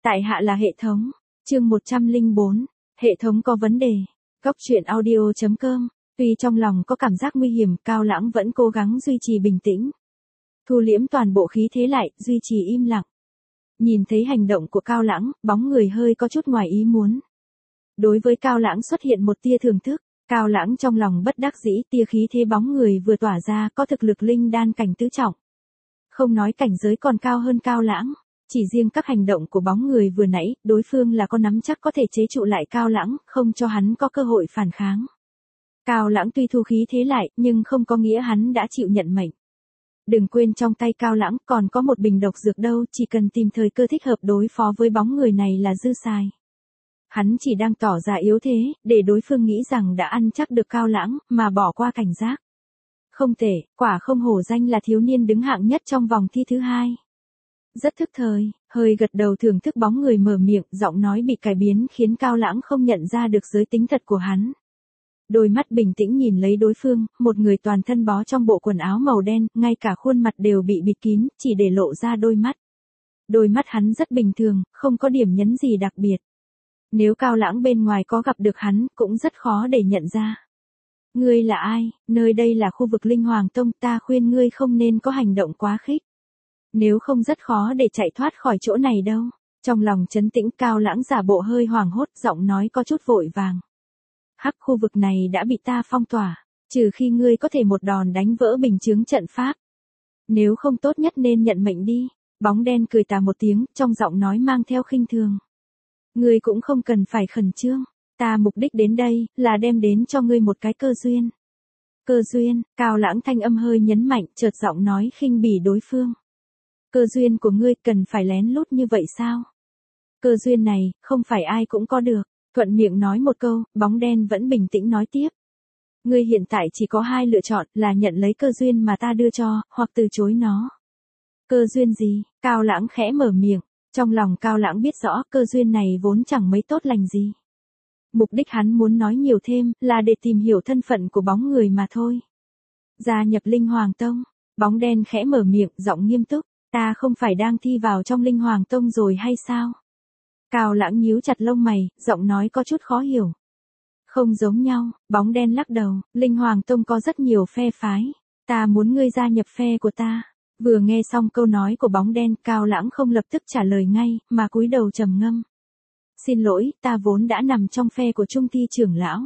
Tại hạ là hệ thống. Chương 104. Hệ thống có vấn đề. Góc truyện audio.com. Tuy trong lòng có cảm giác nguy hiểm, Cao Lãng vẫn cố gắng duy trì bình tĩnh. Thu liễm toàn bộ khí thế lại, duy trì im lặng. Nhìn thấy hành động của Cao Lãng, bóng người hơi có chút ngoài ý muốn. Đối với Cao Lãng xuất hiện một tia thưởng thức, Cao Lãng trong lòng bất đắc dĩ, tia khí thế bóng người vừa tỏa ra có thực lực linh đan cảnh tứ trọng. Không nói cảnh giới còn cao hơn Cao Lãng, chỉ riêng các hành động của bóng người vừa nãy, đối phương là có nắm chắc có thể chế trụ lại Cao Lãng, không cho hắn có cơ hội phản kháng. Cao Lãng tuy thu khí thế lại, nhưng không có nghĩa hắn đã chịu nhận mệnh. Đừng quên trong tay Cao Lãng còn có một bình độc dược đâu, chỉ cần tìm thời cơ thích hợp đối phó với bóng người này là dư xài. Hắn chỉ đang tỏ ra yếu thế, để đối phương nghĩ rằng đã ăn chắc được Cao Lãng, mà bỏ qua cảnh giác. Không tệ, quả không hổ danh là thiếu niên đứng hạng nhất trong vòng thi thứ 2. Rất thức thời, hơi gật đầu thưởng thức bóng người mở miệng, giọng nói bị cải biến khiến Cao Lãng không nhận ra được giới tính thật của hắn. Đôi mắt bình tĩnh nhìn lấy đối phương, một người toàn thân bó trong bộ quần áo màu đen, ngay cả khuôn mặt đều bị bịt kín, chỉ để lộ ra đôi mắt. Đôi mắt hắn rất bình thường, không có điểm nhấn gì đặc biệt. Nếu Cao Lãng bên ngoài có gặp được hắn, cũng rất khó để nhận ra. Ngươi là ai? Nơi đây là khu vực Linh Hoàng Tông, ta khuyên ngươi không nên có hành động quá khích. Nếu không rất khó để chạy thoát khỏi chỗ này đâu. Trong lòng trấn tĩnh, Cao Lãng giả bộ hơi hoảng hốt, giọng nói có chút vội vàng. Hắc, khu vực này đã bị ta phong tỏa, trừ khi ngươi có thể một đòn đánh vỡ bình chướng trận pháp. Nếu không tốt nhất nên nhận mệnh đi. Bóng đen cười tà một tiếng, trong giọng nói mang theo khinh thường. Ngươi cũng không cần phải khẩn trương, ta mục đích đến đây là đem đến cho ngươi một cái cơ duyên. Cơ duyên? Cao Lãng thanh âm hơi nhấn mạnh, chợt giọng nói khinh bỉ đối phương. Cơ duyên của ngươi cần phải lén lút như vậy sao? Cơ duyên này, không phải ai cũng có được. Thuận miệng nói một câu, bóng đen vẫn bình tĩnh nói tiếp. Ngươi hiện tại chỉ có 2 lựa chọn, là nhận lấy cơ duyên mà ta đưa cho, hoặc từ chối nó. Cơ duyên gì? Cao Lãng khẽ mở miệng. Trong lòng Cao Lãng biết rõ cơ duyên này vốn chẳng mấy tốt lành gì. Mục đích hắn muốn nói nhiều thêm là để tìm hiểu thân phận của bóng người mà thôi. Gia nhập Linh Hoàng Tông, bóng đen khẽ mở miệng, giọng nghiêm túc. Ta không phải đang thi vào trong Linh Hoàng Tông rồi hay sao? Cao Lãng nhíu chặt lông mày, giọng nói có chút khó hiểu. Không giống nhau, bóng đen lắc đầu, Linh Hoàng Tông có rất nhiều phe phái. Ta muốn ngươi gia nhập phe của ta. Vừa nghe xong câu nói của bóng đen, Cao Lãng không lập tức trả lời ngay, mà cúi đầu trầm ngâm. Xin lỗi, ta vốn đã nằm trong phe của Trung Thi trưởng lão.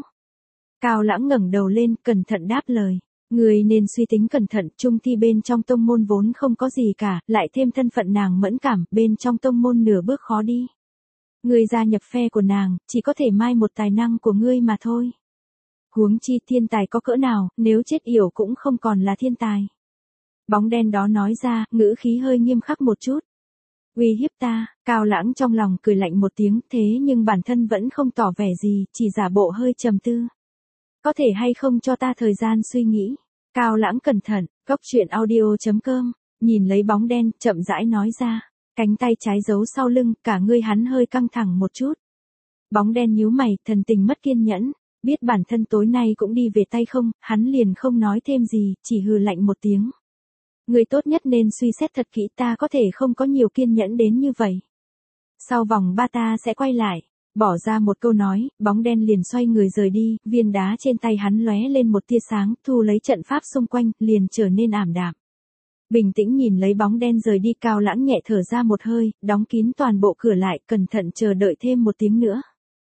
Cao Lãng ngẩng đầu lên, cẩn thận đáp lời. Người nên suy tính cẩn thận, Trung Thi bên trong tông môn vốn không có gì cả, lại thêm thân phận nàng mẫn cảm, bên trong tông môn nửa bước khó đi. Ngươi gia nhập phe của nàng, chỉ có thể mai một tài năng của ngươi mà thôi. Huống chi thiên tài có cỡ nào, nếu chết yểu cũng không còn là thiên tài. Bóng đen đó nói ra, ngữ khí hơi nghiêm khắc một chút. Uy hiếp ta? Cao Lãng trong lòng cười lạnh một tiếng, thế nhưng bản thân vẫn không tỏ vẻ gì, chỉ giả bộ hơi trầm tư. Có thể hay không cho ta thời gian suy nghĩ? Cao Lãng cẩn thận, góc truyện audio.com, nhìn lấy bóng đen, chậm rãi nói ra. Cánh tay trái giấu sau lưng, cả người hắn hơi căng thẳng một chút. Bóng đen nhíu mày, thần tình mất kiên nhẫn. Biết bản thân tối nay cũng đi về tay không, hắn liền không nói thêm gì, chỉ hừ lạnh một tiếng. Người tốt nhất nên suy xét thật kỹ, ta có thể không có nhiều kiên nhẫn đến như vậy. Sau vòng 3 ta sẽ quay lại. Bỏ ra một câu nói, bóng đen liền xoay người rời đi, viên đá trên tay hắn lóe lên một tia sáng, thu lấy trận pháp xung quanh, liền trở nên ảm đạm. Bình tĩnh nhìn lấy bóng đen rời đi, Cao Lãng nhẹ thở ra một hơi, đóng kín toàn bộ cửa lại, cẩn thận chờ đợi thêm 1 tiếng nữa.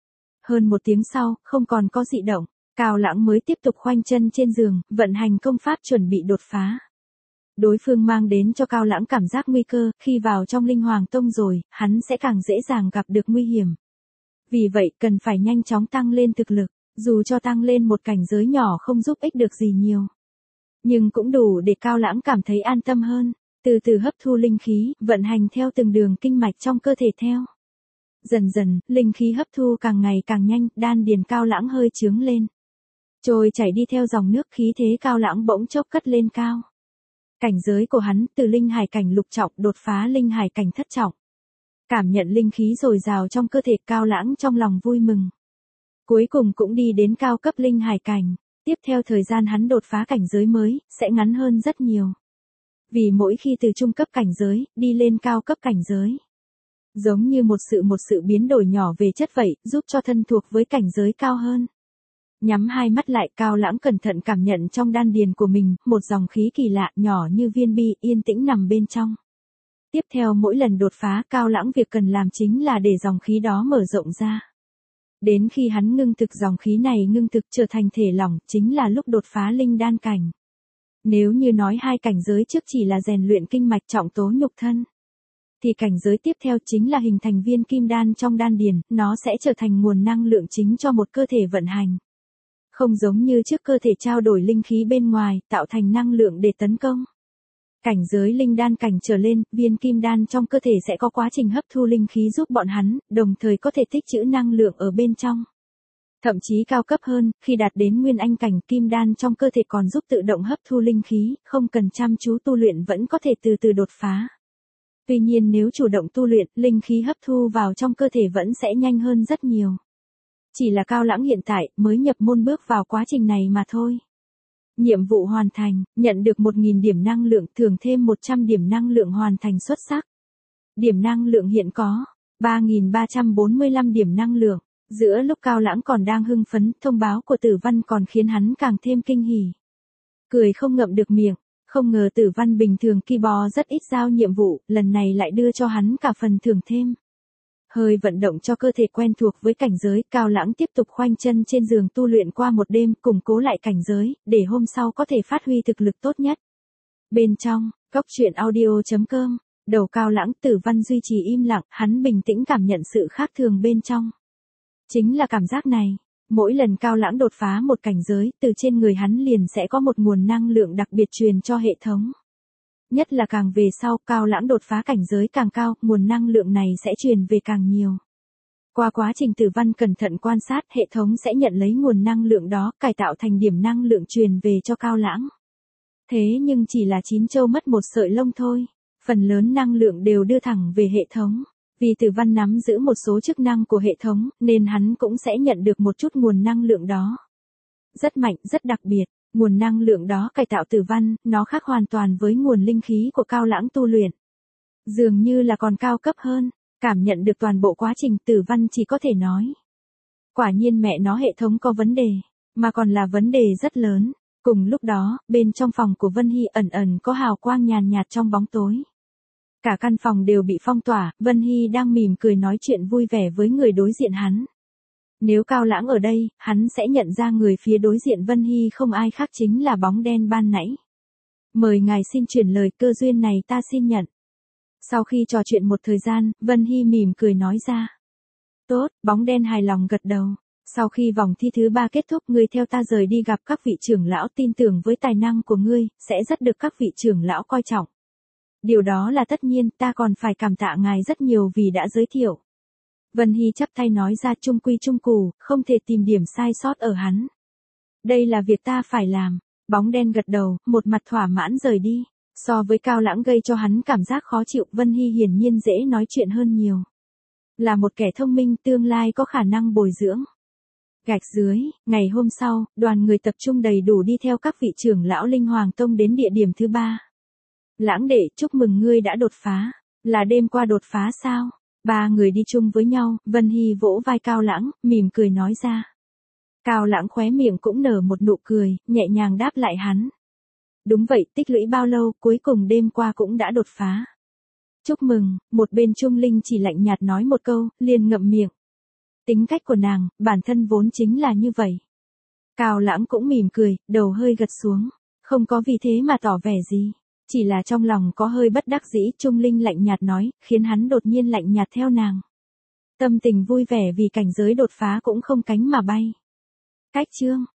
Hơn 1 tiếng sau, không còn có dị động, Cao Lãng mới tiếp tục khoanh chân trên giường, vận hành công pháp chuẩn bị đột phá. Đối phương mang đến cho Cao Lãng cảm giác nguy cơ, khi vào trong Linh Hoàng Tông rồi, hắn sẽ càng dễ dàng gặp được nguy hiểm. Vì vậy, cần phải nhanh chóng tăng lên thực lực, dù cho tăng lên một cảnh giới nhỏ không giúp ích được gì nhiều. Nhưng cũng đủ để Cao Lãng cảm thấy an tâm hơn, từ từ hấp thu linh khí, vận hành theo từng đường kinh mạch trong cơ thể theo. Dần dần, linh khí hấp thu càng ngày càng nhanh, đan điền Cao Lãng hơi chướng lên. Trôi chảy đi theo dòng nước, khí thế Cao Lãng bỗng chốc cất lên cao. Cảnh giới của hắn từ linh hải cảnh lục trọng đột phá linh hải cảnh thất trọng. Cảm nhận linh khí dồi dào trong cơ thể, Cao Lãng trong lòng vui mừng. Cuối cùng cũng đi đến cao cấp linh hải cảnh. Tiếp theo thời gian hắn đột phá cảnh giới mới, sẽ ngắn hơn rất nhiều. Vì mỗi khi từ trung cấp cảnh giới, đi lên cao cấp cảnh giới, Giống như một sự biến đổi nhỏ về chất vậy, giúp cho thân thuộc với cảnh giới cao hơn. Nhắm hai mắt lại, Cao Lãng cẩn thận cảm nhận trong đan điền của mình, một dòng khí kỳ lạ nhỏ như viên bi, yên tĩnh nằm bên trong. Tiếp theo mỗi lần đột phá, Cao Lãng việc cần làm chính là để dòng khí đó mở rộng ra. Đến khi hắn ngưng thực dòng khí này ngưng thực trở thành thể lỏng, chính là lúc đột phá linh đan cảnh. Nếu như nói hai cảnh giới trước chỉ là rèn luyện kinh mạch trọng tố nhục thân, thì cảnh giới tiếp theo chính là hình thành viên kim đan trong đan điền, nó sẽ trở thành nguồn năng lượng chính cho một cơ thể vận hành. Không giống như trước cơ thể trao đổi linh khí bên ngoài, tạo thành năng lượng để tấn công. Cảnh giới linh đan cảnh trở lên, viên kim đan trong cơ thể sẽ có quá trình hấp thu linh khí giúp bọn hắn, đồng thời có thể tích trữ năng lượng ở bên trong. Thậm chí cao cấp hơn, khi đạt đến nguyên anh cảnh, kim đan trong cơ thể còn giúp tự động hấp thu linh khí, không cần chăm chú tu luyện vẫn có thể từ từ đột phá. Tuy nhiên nếu chủ động tu luyện, linh khí hấp thu vào trong cơ thể vẫn sẽ nhanh hơn rất nhiều. Chỉ là Cao Lãng hiện tại mới nhập môn bước vào quá trình này mà thôi. Nhiệm vụ hoàn thành, nhận được 1.000 điểm năng lượng, thưởng thêm 100 điểm năng lượng hoàn thành xuất sắc. Điểm năng lượng hiện có 3.345 điểm năng lượng. Giữa lúc Cao Lãng còn đang hưng phấn, thông báo của Tử Văn còn khiến hắn càng thêm kinh hỉ. Cười không ngậm được miệng, không ngờ Tử Văn bình thường ki bò rất ít giao nhiệm vụ, lần này lại đưa cho hắn cả phần thưởng thêm. Hơi vận động cho cơ thể quen thuộc với cảnh giới, Cao Lãng tiếp tục khoanh chân trên giường tu luyện qua một đêm, củng cố lại cảnh giới, để hôm sau có thể phát huy thực lực tốt nhất. Bên trong, góc truyện audio.com, đầu Cao Lãng, Tử Văn duy trì im lặng, hắn bình tĩnh cảm nhận sự khác thường bên trong. Chính là cảm giác này, mỗi lần Cao Lãng đột phá một cảnh giới, từ trên người hắn liền sẽ có một nguồn năng lượng đặc biệt truyền cho hệ thống. Nhất là càng về sau, Cao Lãng đột phá cảnh giới càng cao, nguồn năng lượng này sẽ truyền về càng nhiều. Qua quá trình Tử Văn cẩn thận quan sát, hệ thống sẽ nhận lấy nguồn năng lượng đó, cải tạo thành điểm năng lượng truyền về cho Cao Lãng. Thế nhưng chỉ là 9 châu mất một sợi lông thôi, phần lớn năng lượng đều đưa thẳng về hệ thống. Vì Tử Văn nắm giữ một số chức năng của hệ thống, nên hắn cũng sẽ nhận được một chút nguồn năng lượng đó. Rất mạnh, rất đặc biệt. Nguồn năng lượng đó cải tạo Tử Văn, nó khác hoàn toàn với nguồn linh khí của Cao Lãng tu luyện. Dường như là còn cao cấp hơn, cảm nhận được toàn bộ quá trình Tử Văn chỉ có thể nói. Quả nhiên mẹ nó hệ thống có vấn đề, mà còn là vấn đề rất lớn. Cùng lúc đó, bên trong phòng của Vân Hy ẩn ẩn có hào quang nhàn nhạt trong bóng tối. Cả căn phòng đều bị phong tỏa, Vân Hy đang mỉm cười nói chuyện vui vẻ với người đối diện hắn. Nếu Cao Lãng ở đây, hắn sẽ nhận ra người phía đối diện Vân Hy không ai khác chính là bóng đen ban nãy. Mời ngài xin chuyển lời, cơ duyên này ta xin nhận. Sau khi trò chuyện một thời gian, Vân Hy mỉm cười nói ra. Tốt, bóng đen hài lòng gật đầu. Sau khi vòng thi thứ 3 kết thúc, ngươi theo ta rời đi gặp các vị trưởng lão, tin tưởng với tài năng của ngươi, sẽ rất được các vị trưởng lão coi trọng. Điều đó là tất nhiên, ta còn phải cảm tạ ngài rất nhiều vì đã giới thiệu. Vân Hy chắp tay nói ra, trung quy trung cù, không thể tìm điểm sai sót ở hắn. Đây là việc ta phải làm. Bóng đen gật đầu, một mặt thỏa mãn rời đi. So với Cao Lãng gây cho hắn cảm giác khó chịu, Vân Hy hiển nhiên dễ nói chuyện hơn nhiều. Là một kẻ thông minh, tương lai có khả năng bồi dưỡng. Gạch dưới, ngày hôm sau, đoàn người tập trung đầy đủ đi theo các vị trưởng lão Linh Hoàng Tông đến địa điểm thứ 3. Lãng đệ, chúc mừng ngươi đã đột phá. Là đêm qua đột phá sao? 3 người đi chung với nhau, Vân Hy vỗ vai Cao Lãng, mỉm cười nói ra. Cao Lãng khóe miệng cũng nở một nụ cười, nhẹ nhàng đáp lại hắn. Đúng vậy, tích lũy bao lâu, cuối cùng đêm qua cũng đã đột phá. Chúc mừng, một bên Trung Linh chỉ lạnh nhạt nói một câu, liền ngậm miệng. Tính cách của nàng, bản thân vốn chính là như vậy. Cao Lãng cũng mỉm cười, đầu hơi gật xuống, không có vì thế mà tỏ vẻ gì. Chỉ là trong lòng có hơi bất đắc dĩ, Trung Linh lạnh nhạt nói, khiến hắn đột nhiên lạnh nhạt theo nàng. Tâm tình vui vẻ vì cảnh giới đột phá cũng không cánh mà bay. Cách chương